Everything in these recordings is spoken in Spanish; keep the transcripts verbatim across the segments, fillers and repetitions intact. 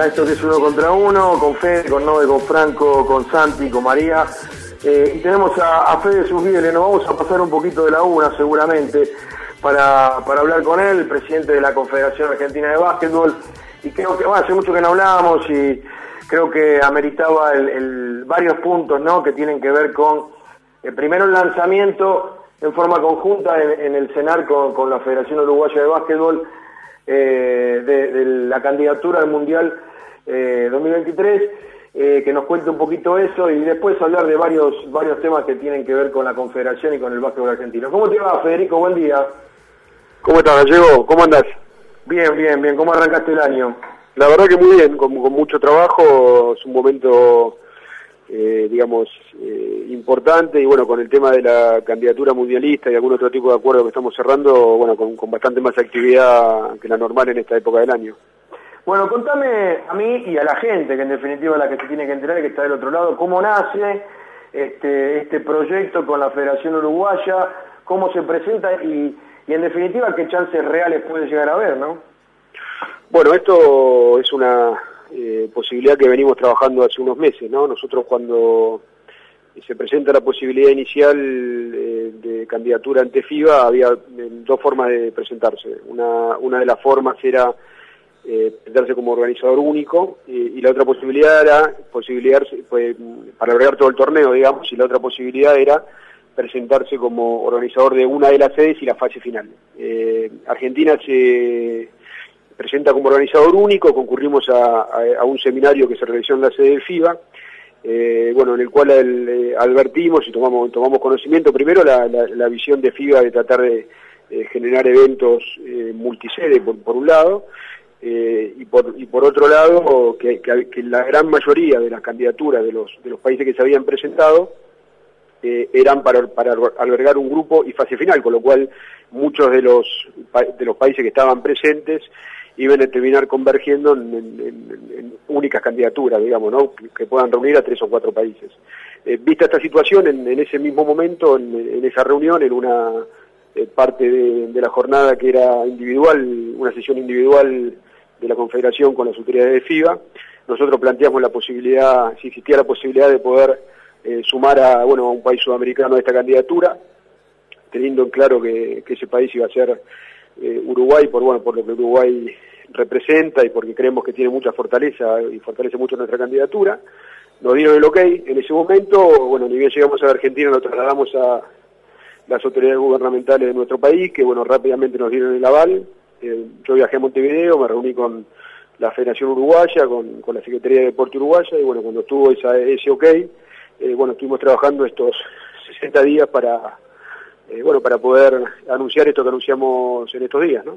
esto que es uno contra uno, con Fede, con Nove, con Franco, con Santi, con María. Eh, y tenemos a, a Fede Susviele, nos vamos a pasar un poquito de la una seguramente para, para hablar con él, el presidente de la Confederación Argentina de Básquetbol. Y creo que, bueno, hace mucho que no hablábamos y creo que ameritaba el, el, varios puntos, ¿no?, que tienen que ver con, eh, primero el lanzamiento en forma conjunta en, en el CENAR con, con la Federación Uruguaya de Básquetbol, eh, de, de la candidatura al Mundial eh, dos mil veintitrés, eh, que nos cuente un poquito eso y después hablar de varios varios temas que tienen que ver con la Confederación y con el básquetbol argentino. ¿Cómo te va, Federico? Buen día. ¿Cómo estás, Gallego? ¿Cómo andás? Bien, bien, bien. ¿Cómo arrancaste el año? La verdad que muy bien, con, con mucho trabajo, es un momento, eh, digamos, eh, importante y bueno, con el tema de la candidatura mundialista y algún otro tipo de acuerdo que estamos cerrando, bueno, con, con bastante más actividad que la normal en esta época del año. Bueno, contame a mí y a la gente, que en definitiva es la que se tiene que enterar y que está del otro lado, cómo nace este, este proyecto con la Federación Uruguaya, cómo se presenta y, y en definitiva qué chances reales puede llegar a haber, ¿no? Bueno, esto es una eh, posibilidad que venimos trabajando hace unos meses, ¿no? Nosotros cuando se presenta la posibilidad inicial eh, de candidatura ante FIBA, había eh, dos formas de presentarse. Una, una de las formas era eh, presentarse como organizador único eh, y la otra posibilidad era posibilidad pues, para albergar todo el torneo, digamos, y la otra posibilidad era presentarse como organizador de una de las sedes y la fase final. Eh, Argentina se presenta como organizador único, concurrimos a, a, a un seminario que se realizó en la sede de FIBA, eh, bueno, en el cual el, eh, advertimos y tomamos tomamos conocimiento, primero la, la, la visión de FIBA de tratar de eh, generar eventos eh, multisede, por, por un lado, eh, y, por, y por otro lado, que, que, que la gran mayoría de las candidaturas de los, de los países que se habían presentado eh, eran para, para albergar un grupo y fase final, con lo cual muchos de los, de los países que estaban presentes iban a terminar convergiendo en, en, en, en únicas candidaturas, digamos, ¿no?, que, que puedan reunir a tres o cuatro países. Eh, vista esta situación, en, en ese mismo momento, en, en esa reunión, en una eh, parte de, de la jornada que era individual, una sesión individual de la Confederación con las autoridades de FIBA, nosotros planteamos la posibilidad, si existía la posibilidad de poder eh, sumar a, bueno, a un país sudamericano a esta candidatura, teniendo en claro que, que ese país iba a ser eh, Uruguay, por bueno, por lo que Uruguay representa y porque creemos que tiene mucha fortaleza y fortalece mucho nuestra candidatura. Nos dieron el ok en ese momento, bueno, ni bien llegamos a la Argentina, lo trasladamos a las autoridades gubernamentales de nuestro país, que bueno, rápidamente nos dieron el aval. Eh, yo viajé a Montevideo, me reuní con la Federación Uruguaya, con, con la Secretaría de Deporte Uruguaya, y bueno, cuando estuvo esa, ese ok, eh, bueno, estuvimos trabajando estos sesenta días para, eh, bueno, para poder anunciar esto que anunciamos en estos días, ¿no?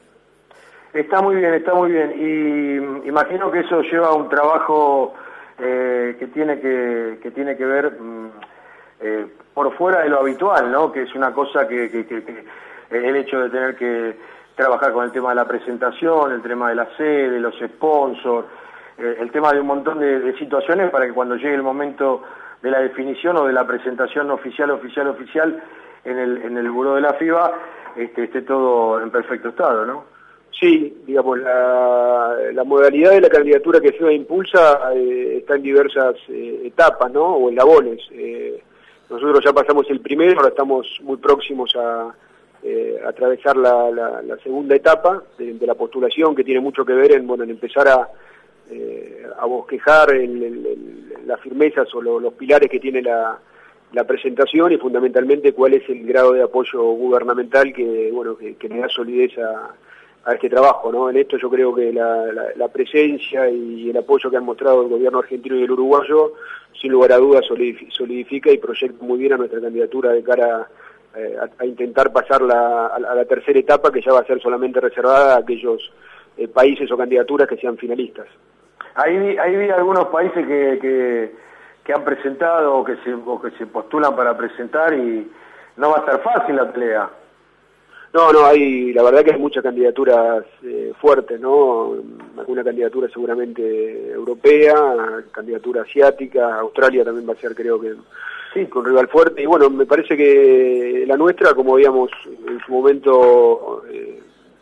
Está muy bien, está muy bien. Y imagino que eso lleva un trabajo eh, que tiene que, que tiene que ver mm, eh, por fuera de lo habitual, ¿no? Que es una cosa que, que, que, que el hecho de tener que trabajar con el tema de la presentación, el tema de la sede, los sponsors, eh, el tema de un montón de, de situaciones para que cuando llegue el momento de la definición o de la presentación oficial, oficial, oficial en el, en el buró de la FIBA, este, esté todo en perfecto estado, ¿no? Sí, digamos, la, la modalidad de la candidatura que FIBA impulsa eh, está en diversas eh, etapas, ¿no?, o eslabones. Eh, nosotros ya pasamos el primero, ahora estamos muy próximos a eh, atravesar la, la, la segunda etapa de, de la postulación, que tiene mucho que ver en, bueno, en empezar a, eh, a bosquejar el, el, el, las firmezas o lo, los pilares que tiene la, la presentación y fundamentalmente cuál es el grado de apoyo gubernamental que, bueno, que, que le da solidez a a este trabajo, ¿no? En esto yo creo que la, la, la presencia y el apoyo que han mostrado el gobierno argentino y el uruguayo, sin lugar a dudas, solidifica y proyecta muy bien a nuestra candidatura de cara eh, a, a intentar pasar la, a, a la tercera etapa, que ya va a ser solamente reservada a aquellos eh, países o candidaturas que sean finalistas. Ahí vi, ahí vi algunos países que, que, que han presentado o que, se, o que se postulan para presentar y no va a estar fácil la pelea. No, no, hay, la verdad que hay muchas candidaturas eh, fuertes, ¿no? Alguna candidatura seguramente europea, candidatura asiática, Australia también va a ser, creo que, sí, con rival fuerte. Y bueno, me parece que la nuestra, como habíamos en su momento eh,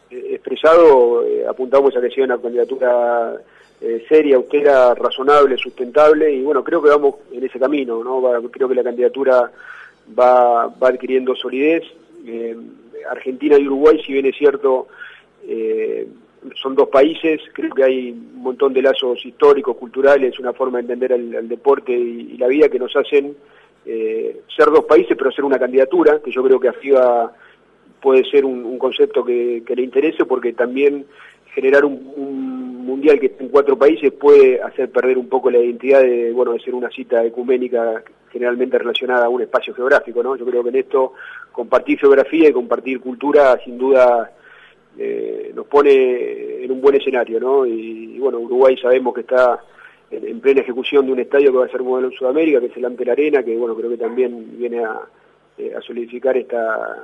expresado, eh, apuntamos a que sea una candidatura eh, seria, austera, razonable, sustentable, y bueno, creo que vamos en ese camino, ¿no? Va, creo que la candidatura va, va adquiriendo solidez. Eh, Argentina y Uruguay, si bien es cierto, eh, son dos países, creo que hay un montón de lazos históricos, culturales, una forma de entender el, el deporte y, y la vida que nos hacen eh, ser dos países, pero ser una candidatura, que yo creo que a FIBA puede ser un, un concepto que, que le interese, porque también generar un, un mundial que esté en cuatro países puede hacer perder un poco la identidad de, bueno, de ser una cita ecuménica generalmente relacionada a un espacio geográfico, ¿no? Yo creo que en esto compartir geografía y compartir cultura sin duda eh, nos pone en un buen escenario, ¿no? Y, y bueno, Uruguay sabemos que está en, en plena ejecución de un estadio que va a ser modelo en Sudamérica, que es el Amper Arena, que bueno, creo que también viene a, eh, a solidificar esta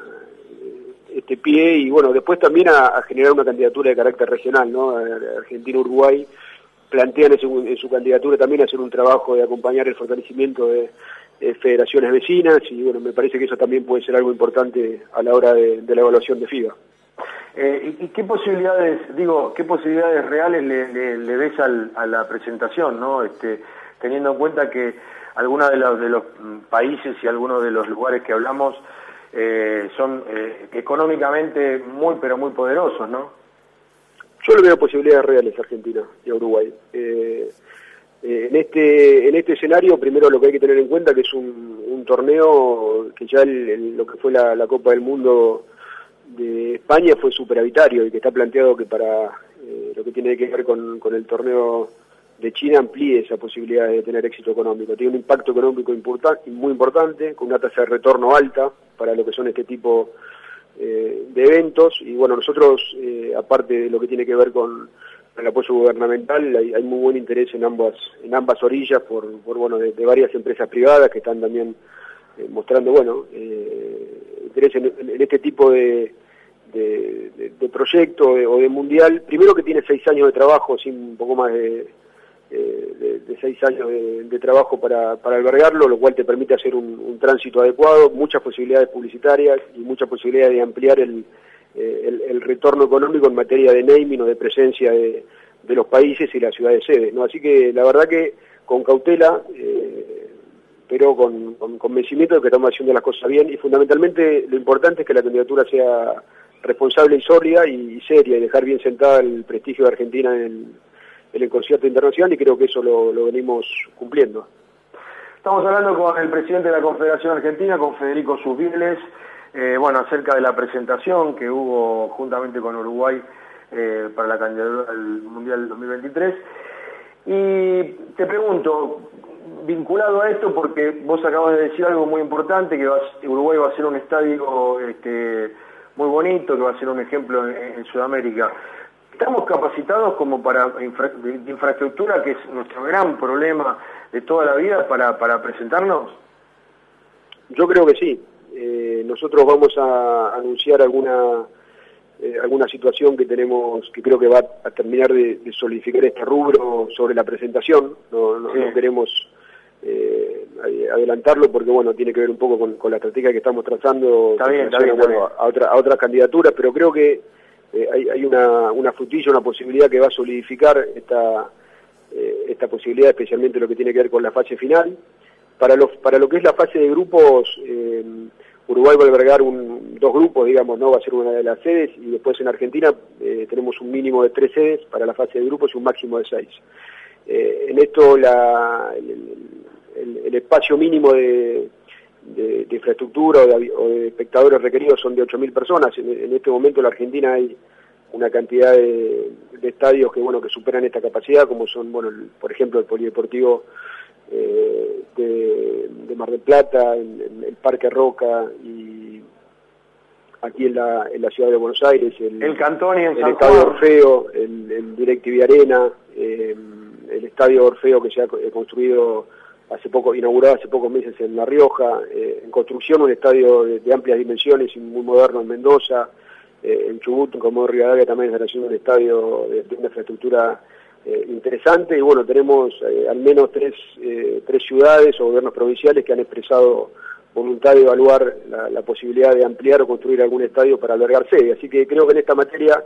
este pie, y bueno, después también a, a generar una candidatura de carácter regional, ¿no? Argentina-Uruguay plantean en su, en su candidatura también hacer un trabajo de acompañar el fortalecimiento de, de federaciones vecinas, y bueno, me parece que eso también puede ser algo importante a la hora de, de la evaluación de FIBA. Eh, ¿Y qué posibilidades, digo, qué posibilidades reales le, le, le ves al, a la presentación, ¿no? Este, teniendo en cuenta que algunos de los, de los países y algunos de los lugares que hablamos eh, son eh, económicamente muy, pero muy poderosos, ¿no? Yo le veo posibilidades reales a Argentina y a Uruguay. Eh, eh, en este en este escenario, primero lo que hay que tener en cuenta que es un, un torneo que ya el, el, lo que fue la, la Copa del Mundo de España fue superavitario, y que está planteado que para eh, lo que tiene que ver con, con el torneo de China amplíe esa posibilidad de tener éxito económico. Tiene un impacto económico importante, muy importante, con una tasa de retorno alta para lo que son este tipo eh, de eventos, y bueno, nosotros, eh, aparte de lo que tiene que ver con el apoyo gubernamental, hay, hay muy buen interés en ambas en ambas orillas por, por bueno de, de varias empresas privadas que están también eh, mostrando, bueno, eh, interés en, en este tipo de de, de, de proyecto de, o de mundial, primero que tiene seis años de trabajo, sin un poco más de Eh, de, de seis años de, de trabajo para, para albergarlo, lo cual te permite hacer un, un tránsito adecuado, muchas posibilidades publicitarias y muchas posibilidades de ampliar el, eh, el, el retorno económico en materia de naming o de presencia de, de los países y las ciudades sedes, ¿no? Así que la verdad que con cautela, eh, pero con, con convencimiento de que estamos haciendo las cosas bien, y fundamentalmente lo importante es que la candidatura sea responsable y sólida y, y seria, y dejar bien sentada el prestigio de Argentina en el en el concierto internacional, y creo que eso lo, lo venimos cumpliendo. Estamos hablando con el presidente de la Confederación Argentina, con Federico Susbieles, eh, bueno, acerca de la presentación que hubo juntamente con Uruguay eh, para la candidatura al Mundial dos mil veintitrés. Y te pregunto, vinculado a esto, porque vos acabas de decir algo muy importante, que va, Uruguay va a ser un estadio este, muy bonito, que va a ser un ejemplo en, en Sudamérica. ¿Estamos capacitados como para infra, de infraestructura, que es nuestro gran problema de toda la vida, para, para presentarnos? Yo creo que sí. Eh, nosotros vamos a anunciar alguna eh, alguna situación que tenemos, que creo que va a terminar de, de solidificar este rubro sobre la presentación. No, no, sí. no queremos eh, adelantarlo porque bueno, tiene que ver un poco con, con la estrategia que estamos trazando. Está bien, está bien, bueno, está bien. A, otra, a otras candidaturas, pero creo que Eh, hay, hay una, una frutilla, una posibilidad que va a solidificar esta, eh, esta posibilidad, especialmente lo que tiene que ver con la fase final. Para, los, para lo que es la fase de grupos, eh, Uruguay va a albergar un, dos grupos, digamos, no va a ser una de las sedes, y después en Argentina eh, tenemos un mínimo de tres sedes para la fase de grupos y un máximo de seis. Eh, en esto la, el, el, el espacio mínimo de De, de infraestructura o de, o de espectadores requeridos son de ocho mil personas. En, en este momento en la Argentina hay una cantidad de, de estadios que bueno que superan esta capacidad, como son, bueno, el, por ejemplo, el Polideportivo eh, de, de Mar del Plata, en, en el Parque Roca, y aquí en la, en la ciudad de Buenos Aires, el, el Cantón y en el San Estadio Juan. Orfeo, el, el DirecTV Arena, eh, el Estadio Orfeo que se ha construido hace poco, inaugurado hace pocos meses en La Rioja, eh, en construcción un estadio de, de amplias dimensiones y muy moderno en Mendoza, eh, en Chubut, como Rivadavia también está haciendo un estadio de, de una infraestructura eh, interesante, y bueno, tenemos eh, al menos tres, eh, tres ciudades o gobiernos provinciales que han expresado voluntad de evaluar la, la posibilidad de ampliar o construir algún estadio para albergar sede, así que creo que en esta materia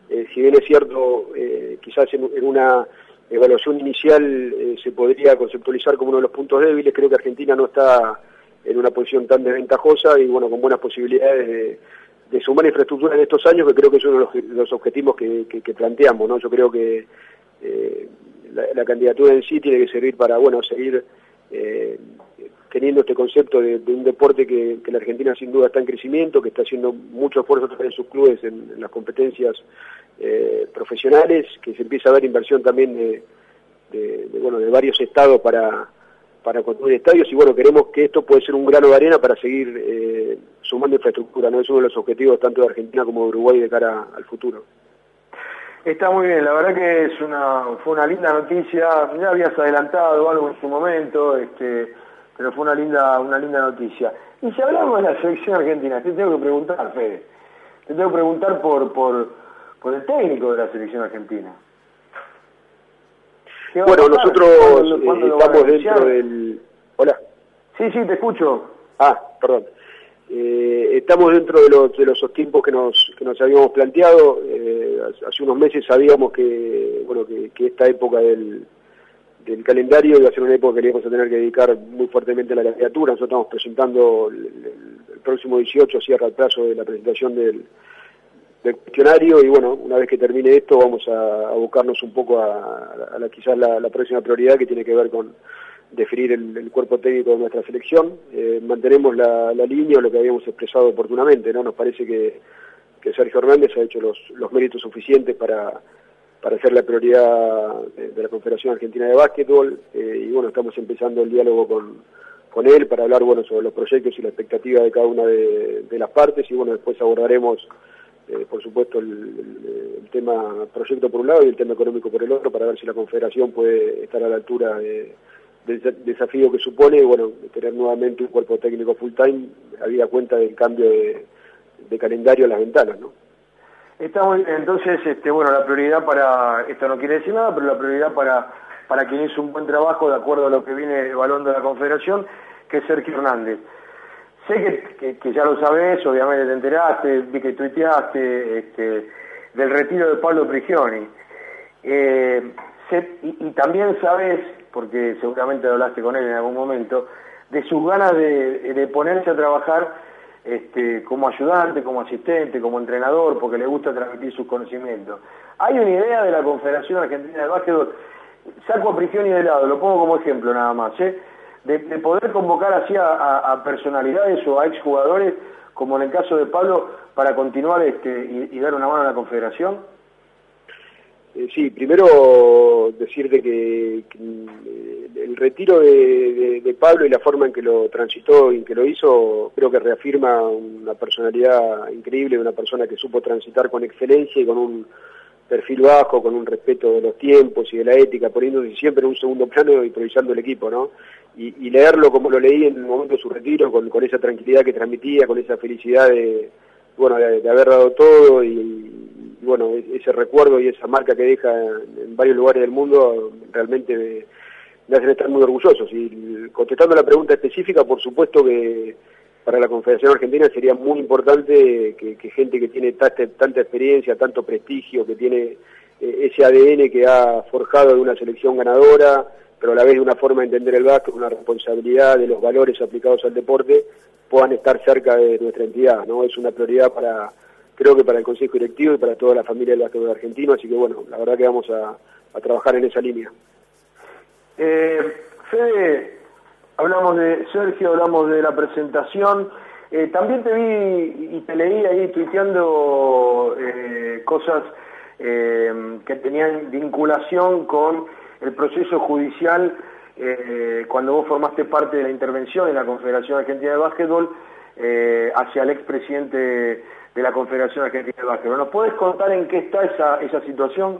eh, si bien es cierto, eh, quizás en, en una evaluación inicial eh, se podría conceptualizar como uno de los puntos débiles, creo que Argentina no está en una posición tan desventajosa y bueno, con buenas posibilidades de, de sumar infraestructura en estos años, que creo que es uno de los, los objetivos que, que, que planteamos, ¿no? Yo creo que eh, la, la candidatura en sí tiene que servir para, bueno, seguir eh, teniendo este concepto de, de un deporte que, que la Argentina sin duda está en crecimiento, que está haciendo mucho esfuerzo en sus clubes en, en las competencias eh, profesionales, que se empieza a ver inversión también de, de, de, bueno, de varios estados para para construir estadios, y bueno, queremos que esto puede ser un grano de arena para seguir eh, sumando infraestructura, ¿no? Es uno de los objetivos tanto de Argentina como de Uruguay de cara al futuro. Está muy bien, la verdad que es una fue una linda noticia, ya habías adelantado algo en su momento, este, pero fue una linda una linda noticia. Y si hablamos de la selección argentina, te tengo que preguntar, Fede, te tengo que preguntar por, por, por el técnico de la selección argentina. Bueno, nosotros ¿Cuándo, ¿cuándo eh, estamos dentro del... Hola. Sí, sí, te escucho. Ah, perdón. Eh, estamos dentro de los, de los tiempos que nos, que nos habíamos planteado. Eh, hace unos meses sabíamos que, bueno, que, que esta época del, del calendario iba a ser una época que íbamos a tener que dedicar muy fuertemente a la candidatura. Nosotros estamos presentando el, el, el próximo dieciocho, cierra el plazo de la presentación del... del cuestionario, y bueno, una vez que termine esto vamos a abocarnos un poco a, a la, quizás la, la próxima prioridad, que tiene que ver con definir el, el cuerpo técnico de nuestra selección. Eh, mantenemos la, la línea, lo que habíamos expresado oportunamente, ¿no? Nos parece que, que Sergio Hernández ha hecho los, los méritos suficientes para, para ser la prioridad de, de la Confederación Argentina de Básquetbol, eh, y bueno, estamos empezando el diálogo con, con él para hablar, bueno, sobre los proyectos y la expectativa de cada una de, de las partes, y bueno, después abordaremos Eh, por supuesto el, el, el tema proyecto por un lado y el tema económico por el otro, para ver si la Confederación puede estar a la altura de, del desafío que supone, bueno, tener nuevamente un cuerpo técnico full time, habida cuenta del cambio de, de calendario a las ventanas, ¿no? Está muy bien, entonces, este, bueno, la prioridad para, esto no quiere decir nada, pero la prioridad para, para quien hizo un buen trabajo de acuerdo a lo que viene evaluando la Confederación, que es Sergio Hernández. Sé que, que, que ya lo sabés, obviamente te enteraste, vi que tuiteaste este, del retiro de Pablo Prigioni. Eh, se, y, y también sabés, porque seguramente hablaste con él en algún momento, de sus ganas de, de ponerse a trabajar este, como ayudante, como asistente, como entrenador, porque le gusta transmitir sus conocimientos. Hay una idea de la Confederación Argentina de Básquetbol, saco a Prigioni de lado, lo pongo como ejemplo nada más, ¿eh? De, de poder convocar así a, a, a personalidades o a exjugadores, como en el caso de Pablo, para continuar este, y, y dar una mano a la Confederación? Eh, sí, primero decirte que, que eh, el retiro de, de, de Pablo y la forma en que lo transitó y en que lo hizo, creo que reafirma una personalidad increíble, una persona que supo transitar con excelencia y con un perfil bajo, con un respeto de los tiempos y de la ética, poniéndose siempre en un segundo plano y improvisando el equipo, ¿no? Y, y leerlo como lo leí en el momento de su retiro, con, con esa tranquilidad que transmitía, con esa felicidad de, bueno, de, de haber dado todo, y, y bueno, ese recuerdo y esa marca que deja en, en varios lugares del mundo, realmente me, me hacen estar muy orgullosos. Y contestando la pregunta específica, por supuesto que para la Confederación Argentina sería muy importante que, que gente que tiene tanta, tanta experiencia, tanto prestigio, que tiene eh, ese A D N que ha forjado de una selección ganadora, pero a la vez de una forma de entender el básquet, una responsabilidad de los valores aplicados al deporte, puedan estar cerca de nuestra entidad, ¿no? Es una prioridad para, creo que para el Consejo Directivo y para toda la familia del básquetbol argentino, así que bueno, la verdad que vamos a, a trabajar en esa línea. Eh, Fede, hablamos de Sergio, hablamos de la presentación, eh, también te vi y te leí ahí tuiteando eh, cosas eh, que tenían vinculación con el proceso judicial eh, cuando vos formaste parte de la intervención en la Confederación Argentina de Básquetbol eh, hacia el expresidente de la Confederación Argentina de Básquetbol. ¿Nos podés contar en qué está esa, esa situación?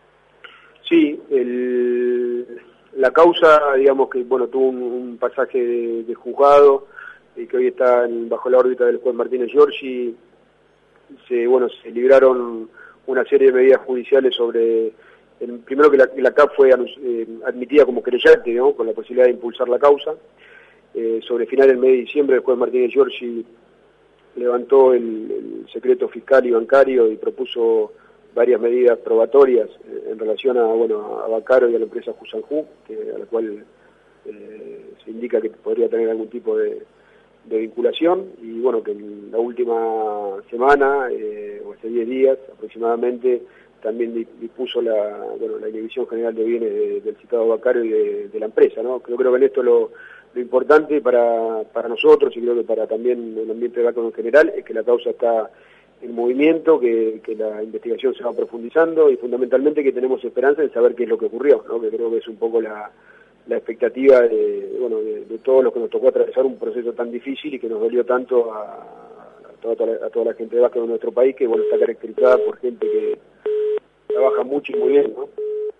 Sí, el, la causa, digamos que bueno, tuvo un, un pasaje de, de juzgado y que hoy está en, bajo la órbita del juez Martínez Giorgi. Se, bueno, se libraron una serie de medidas judiciales sobre... El, primero que la, la C A P fue eh, admitida como querellante, ¿no?, con la posibilidad de impulsar la causa. Eh, sobre el final del mes de diciembre, el juez Martínez Giorgi levantó el, el secreto fiscal y bancario y propuso varias medidas probatorias eh, en relación a bueno a Bacaro y a la empresa Fusanjú, que a la cual eh, se indica que podría tener algún tipo de, de vinculación, y bueno, que en la última semana eh, o hace diez días aproximadamente también dispuso la bueno la inhibición general de bienes de, del citado Bacaro y de, de la empresa, ¿no? Creo, creo que en esto lo, lo importante para, para nosotros, y creo que para también el ambiente de Bacaro en general, es que la causa está en movimiento, que, que la investigación se va profundizando, y fundamentalmente que tenemos esperanza en saber qué es lo que ocurrió, ¿no? Que creo que es un poco la, la expectativa de, bueno, de, de todos los que nos tocó atravesar un proceso tan difícil y que nos dolió tanto a, a, toda, a toda la gente de Bacaro de nuestro país, que bueno, está caracterizada por gente que trabaja mucho y muy bien, ¿no?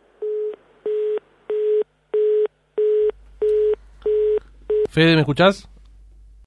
Fede, ¿me escuchás?